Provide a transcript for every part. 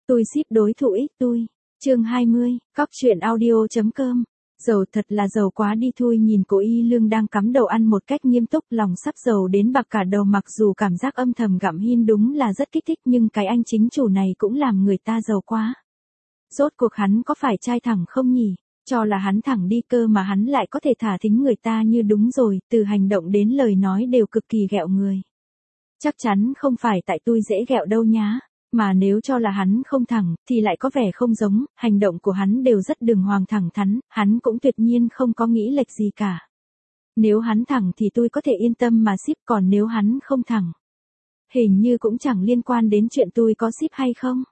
Tôi ship đối thủ ích tôi. Chương 20, cóc truyện audio.com. Giàu thật là giàu quá đi thôi. Nhìn cô Y Lương đang cắm đầu ăn một cách nghiêm túc, lòng sắp giàu đến bạc cả đầu, mặc dù cảm giác âm thầm gặm hin đúng là rất kích thích, nhưng cái anh chính chủ này cũng làm người ta giàu quá. Rốt cuộc hắn có phải trai thẳng không nhỉ? Cho là hắn thẳng đi cơ mà hắn lại có thể thả thính người ta như đúng rồi, từ hành động đến lời nói đều cực kỳ ghẹo người. Chắc chắn không phải tại tôi dễ ghẹo đâu nhá. Mà nếu cho là hắn không thẳng, thì lại có vẻ không giống, hành động của hắn đều rất đường hoàng thẳng thắn, hắn cũng tuyệt nhiên không có nghĩ lệch gì cả. Nếu hắn thẳng thì tôi có thể yên tâm mà ship, còn nếu hắn không thẳng, hình như cũng chẳng liên quan đến chuyện tôi có ship hay không.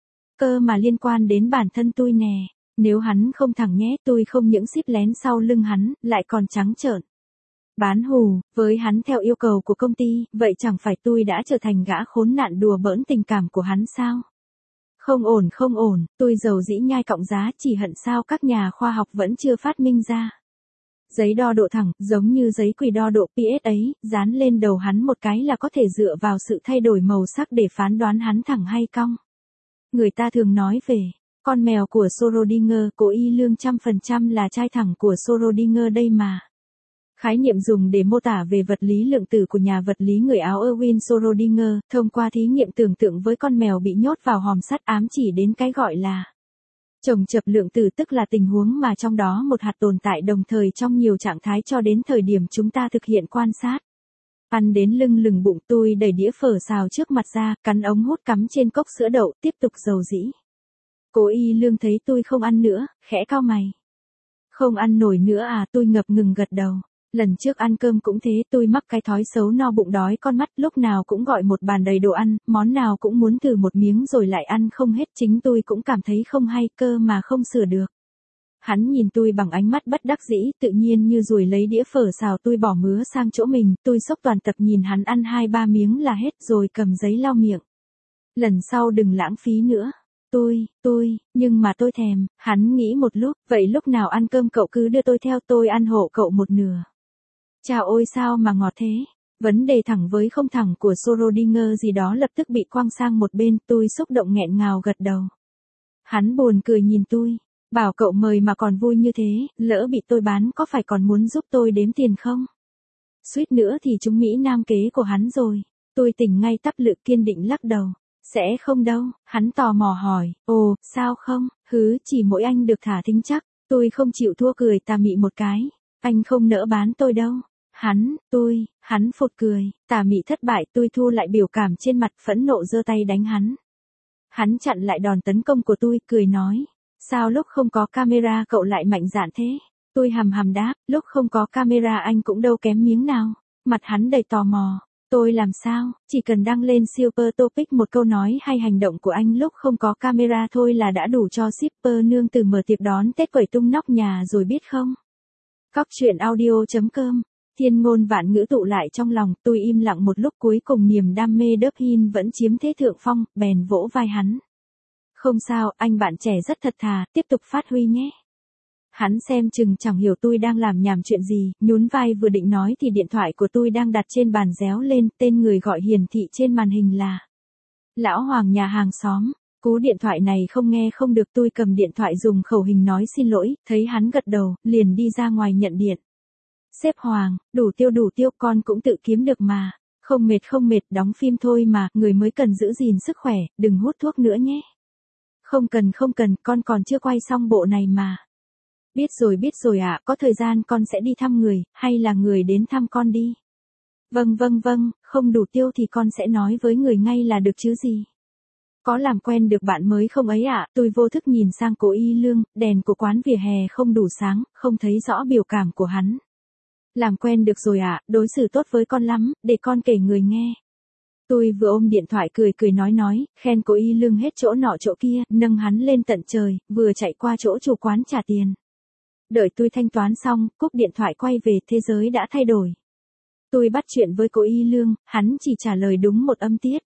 Cơ mà liên quan đến bản thân tôi nè, nếu hắn không thẳng nhé, tôi không những ship lén sau lưng hắn, lại còn trắng trợn bán hù với hắn theo yêu cầu của công ty, vậy chẳng phải tôi đã trở thành gã khốn nạn đùa bỡn tình cảm của hắn sao? Không ổn không ổn, tôi giàu dĩ nhai cộng giá, chỉ hận sao các nhà khoa học vẫn chưa phát minh ra giấy đo độ thẳng, giống như giấy quỳ đo độ PS ấy, dán lên đầu hắn một cái là có thể dựa vào sự thay đổi màu sắc để phán đoán hắn thẳng hay cong. Người ta thường nói về con mèo của Schrödinger, cô Y Lương 100% là trai thẳng của Schrödinger đây mà. Khái niệm dùng để mô tả về vật lý lượng tử của nhà vật lý người Áo Erwin Schrödinger, thông qua thí nghiệm tưởng tượng với con mèo bị nhốt vào hòm sắt, ám chỉ đến cái gọi là chồng chập lượng tử, tức là tình huống mà trong đó một hạt tồn tại đồng thời trong nhiều trạng thái cho đến thời điểm chúng ta thực hiện quan sát. Ăn đến lưng lừng bụng, tôi đẩy đĩa phở xào trước mặt ra, cắn ống hút cắm trên cốc sữa đậu, tiếp tục dầu dĩ. Cô Y Lương thấy tôi không ăn nữa, khẽ cau mày. Không ăn nổi nữa à? Tôi ngập ngừng gật đầu. Lần trước ăn cơm cũng thế, tôi mắc cái thói xấu no bụng đói con mắt, lúc nào cũng gọi một bàn đầy đồ ăn, món nào cũng muốn thử một miếng rồi lại ăn không hết, chính tôi cũng cảm thấy không hay, cơ mà không sửa được. Hắn nhìn tôi bằng ánh mắt bất đắc dĩ, tự nhiên như ruồi lấy đĩa phở xào tôi bỏ mứa sang chỗ mình, tôi sốc toàn tập nhìn hắn ăn 2-3 miếng là hết rồi cầm giấy lau miệng. Lần sau đừng lãng phí nữa. Nhưng mà tôi thèm, hắn nghĩ một lúc, vậy lúc nào ăn cơm cậu cứ đưa tôi theo, tôi ăn hộ cậu một nửa. Chào ôi sao mà ngọt thế. Vấn đề thẳng với không thẳng của Schrödinger gì đó lập tức bị quăng sang một bên, tôi xúc động nghẹn ngào gật đầu. Hắn buồn cười nhìn tôi, bảo cậu mời mà còn vui như thế, lỡ bị tôi bán có phải còn muốn giúp tôi đếm tiền không? Suýt nữa thì trúng Mỹ Nam kế của hắn rồi. Tôi tỉnh ngay tắp lự, kiên định lắc đầu. Sẽ không đâu, hắn tò mò hỏi, ồ, sao không, chỉ mỗi anh được thả thính chắc. Tôi không chịu thua, cười tà mị một cái. Anh không nỡ bán tôi đâu. Hắn phụt cười, tà mị thất bại, tôi thu lại biểu cảm trên mặt, phẫn nộ giơ tay đánh hắn. Hắn chặn lại đòn tấn công của tôi, cười nói, sao lúc không có camera cậu lại mạnh dạn thế? Tôi hầm hầm đáp, lúc không có camera anh cũng đâu kém miếng nào. Mặt hắn đầy tò mò. Tôi làm sao, chỉ cần đăng lên Super Topic một câu nói hay hành động của anh lúc không có camera thôi là đã đủ cho shipper nương từ mở tiệc đón Tết quẩy tung nóc nhà rồi biết không? Cóc truyện audio.com. Thiên ngôn vạn ngữ tụ lại trong lòng, tôi im lặng một lúc, cuối cùng niềm đam mê đớp hin vẫn chiếm thế thượng phong, bèn vỗ vai hắn. Không sao, anh bạn trẻ rất thật thà, tiếp tục phát huy nhé. Hắn xem chừng chẳng hiểu tôi đang làm nhảm chuyện gì, nhún vai vừa định nói thì điện thoại của tôi đang đặt trên bàn réo lên, tên người gọi hiển thị trên màn hình là Lão Hoàng nhà hàng xóm. Cú điện thoại này không nghe không được, tôi cầm điện thoại dùng khẩu hình nói xin lỗi, thấy hắn gật đầu, liền đi ra ngoài nhận điện. Sếp Hoàng, đủ tiêu, con cũng tự kiếm được mà. Không mệt, đóng phim thôi mà, người mới cần giữ gìn sức khỏe, đừng hút thuốc nữa nhé. Không cần, con còn chưa quay xong bộ này mà. Biết rồi ạ, có thời gian con sẽ đi thăm người, hay là người đến thăm con đi. Vâng, không đủ tiêu thì con sẽ nói với người ngay là được chứ gì. Có làm quen được bạn mới không ấy ạ? Tôi vô thức nhìn sang cô Y Lương, đèn của quán vỉa hè không đủ sáng, không thấy rõ biểu cảm của hắn. Làm quen được rồi ạ, đối xử tốt với con lắm, để con kể người nghe. Tôi vừa ôm điện thoại cười nói, khen cô Y Lương hết chỗ nọ chỗ kia, nâng hắn lên tận trời, vừa chạy qua chỗ chủ quán trả tiền. Đợi tôi thanh toán xong, cúp điện thoại quay về, thế giới đã thay đổi. Tôi bắt chuyện với cô Y Lương, hắn chỉ trả lời đúng một âm tiết.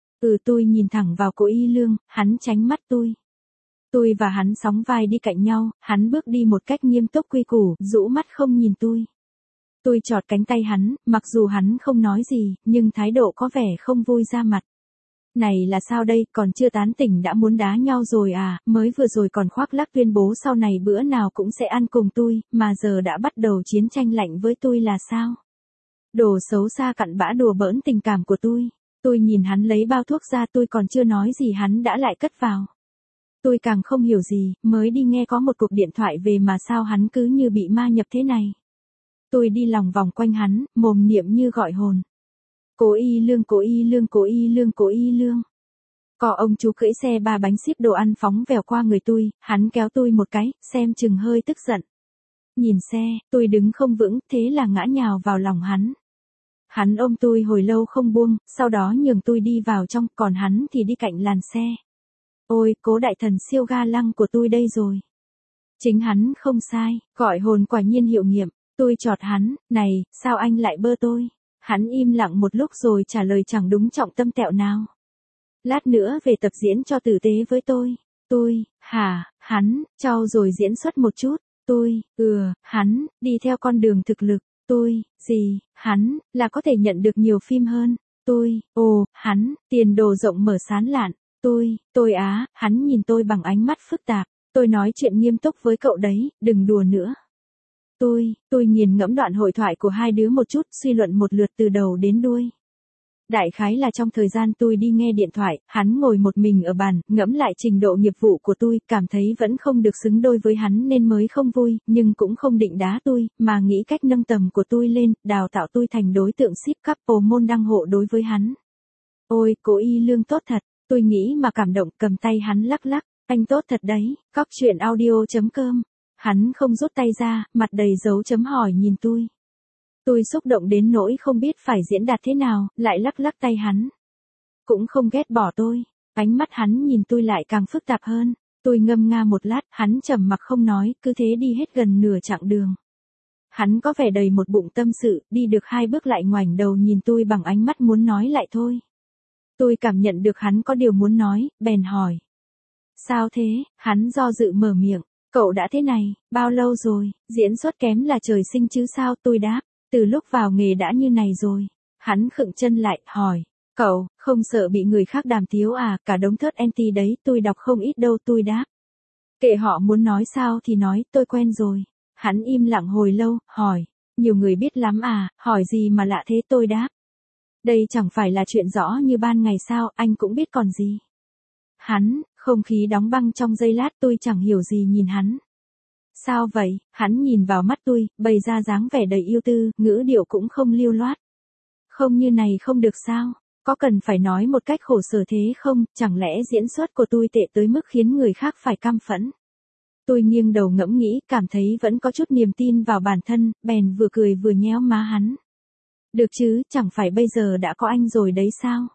Tôi nhìn thẳng vào cô Y Lương, hắn tránh mắt tôi. Tôi và hắn sóng vai đi cạnh nhau, hắn bước đi một cách nghiêm túc quy củ, rũ mắt không nhìn tôi. Tôi chọt cánh tay hắn, mặc dù hắn không nói gì, nhưng thái độ có vẻ không vui ra mặt. Này là sao đây, còn chưa tán tỉnh đã muốn đá nhau rồi à, mới vừa rồi còn khoác lác tuyên bố sau này bữa nào cũng sẽ ăn cùng tôi, mà giờ đã bắt đầu chiến tranh lạnh với tôi là sao? Đồ xấu xa cặn bã đùa bỡn tình cảm của tôi. Tôi nhìn hắn lấy bao thuốc ra, tôi còn chưa nói gì hắn đã lại cất vào. Tôi càng không hiểu gì, mới đi nghe có một cuộc điện thoại về mà sao hắn cứ như bị ma nhập thế này. Tôi đi lòng vòng quanh hắn, mồm niệm như gọi hồn. Cố Y Lương, Cố Y Lương, Cố Y Lương, Cố Y Lương. Có ông chú cưỡi xe 3 bánh ship đồ ăn phóng vèo qua người tôi, hắn kéo tôi một cái, xem chừng hơi tức giận. Nhìn xe, tôi đứng không vững, thế là ngã nhào vào lòng hắn. Hắn ôm tôi hồi lâu không buông, sau đó nhường tôi đi vào trong, còn hắn thì đi cạnh làn xe. Ôi, Cố đại thần siêu ga lăng của tôi đây rồi. Chính hắn không sai, gọi hồn quả nhiên hiệu nghiệm. Tôi chọt hắn, này, sao anh lại bơ tôi? Hắn im lặng một lúc rồi trả lời chẳng đúng trọng tâm tẹo nào. Lát nữa về tập diễn cho tử tế với tôi. Tôi, hả, hắn, trau rồi diễn xuất một chút. Tôi, hắn, đi theo con đường thực lực. Tôi, gì, hắn, là có thể nhận được nhiều phim hơn. Tôi, hắn, tiền đồ rộng mở sán lạn. Tôi á, hắn nhìn tôi bằng ánh mắt phức tạp. Tôi nói chuyện nghiêm túc với cậu đấy, đừng đùa nữa. Tôi nghiền ngẫm đoạn hội thoại của hai đứa một chút, suy luận một lượt từ đầu đến đuôi. Đại khái là trong thời gian tôi đi nghe điện thoại, hắn ngồi một mình ở bàn, ngẫm lại trình độ nghiệp vụ của tôi, cảm thấy vẫn không được xứng đôi với hắn nên mới không vui, nhưng cũng không định đá tôi, mà nghĩ cách nâng tầm của tôi lên, đào tạo tôi thành đối tượng ship couple môn đăng hộ đối với hắn. Ôi, Cố Y Lương tốt thật, tôi nghĩ mà cảm động, cầm tay hắn lắc lắc, anh tốt thật đấy, coctruyện.audio.com. Hắn không rút tay ra, mặt đầy dấu chấm hỏi nhìn tôi. Tôi xúc động đến nỗi không biết phải diễn đạt thế nào, lại lắc lắc tay hắn. Cũng không ghét bỏ tôi. Ánh mắt hắn nhìn tôi lại càng phức tạp hơn. Tôi ngâm nga một lát, hắn trầm mặc không nói, cứ thế đi hết gần nửa chặng đường. Hắn có vẻ đầy một bụng tâm sự, đi được 2 bước lại ngoảnh đầu nhìn tôi bằng ánh mắt muốn nói lại thôi. Tôi cảm nhận được hắn có điều muốn nói, bèn hỏi. Sao thế? Hắn do dự mở miệng. Cậu đã thế này, bao lâu rồi, diễn xuất kém là trời sinh chứ sao, tôi đáp. Từ lúc vào nghề đã như này rồi. Hắn khựng chân lại, hỏi. Cậu, không sợ bị người khác đàm tiếu à, cả đống thớt anti đấy, tôi đọc không ít đâu, tôi đáp. Kệ họ muốn nói sao thì nói, tôi quen rồi. Hắn im lặng hồi lâu, hỏi. Nhiều người biết lắm à, hỏi gì mà lạ thế, tôi đáp. Đây chẳng phải là chuyện rõ như ban ngày sao, anh cũng biết còn gì. Hắn, không khí đóng băng trong giây lát, tôi chẳng hiểu gì nhìn hắn. Sao vậy? Hắn nhìn vào mắt tôi, bày ra dáng vẻ đầy yêu tư, ngữ điệu cũng không lưu loát. Không như này không được sao? Có cần phải nói một cách khổ sở thế không? Chẳng lẽ diễn xuất của tôi tệ tới mức khiến người khác phải căm phẫn? Tôi nghiêng đầu ngẫm nghĩ, cảm thấy vẫn có chút niềm tin vào bản thân, bèn vừa cười vừa nhéo má hắn. Được chứ, chẳng phải bây giờ đã có anh rồi đấy sao?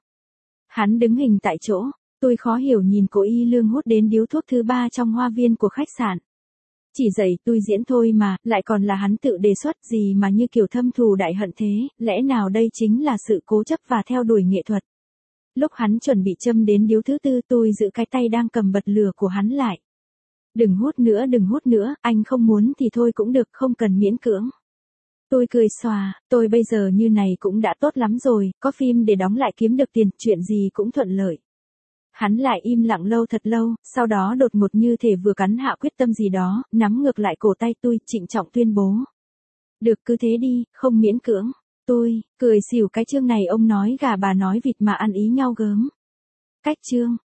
Hắn đứng hình tại chỗ, tôi khó hiểu nhìn Cố Y Lương hút đến điếu thuốc thứ 3 trong hoa viên của khách sạn. Chỉ dạy tôi diễn thôi mà, lại còn là hắn tự đề xuất gì mà như kiểu thâm thù đại hận thế, lẽ nào đây chính là sự cố chấp và theo đuổi nghệ thuật. Lúc hắn chuẩn bị châm đến điếu thứ 4, tôi giữ cái tay đang cầm bật lửa của hắn lại. Đừng hút nữa, anh không muốn thì thôi cũng được, không cần miễn cưỡng. Tôi cười xòa, tôi bây giờ như này cũng đã tốt lắm rồi, có phim để đóng lại kiếm được tiền, chuyện gì cũng thuận lợi. Hắn lại im lặng lâu thật lâu, sau đó đột ngột như thể vừa cắn hạ quyết tâm gì đó, nắm ngược lại cổ tay tôi, trịnh trọng tuyên bố. Được cứ thế đi, không miễn cưỡng. Tôi, cười xỉu cái chương này ông nói gà bà nói vịt mà ăn ý nhau gớm. Cách chương.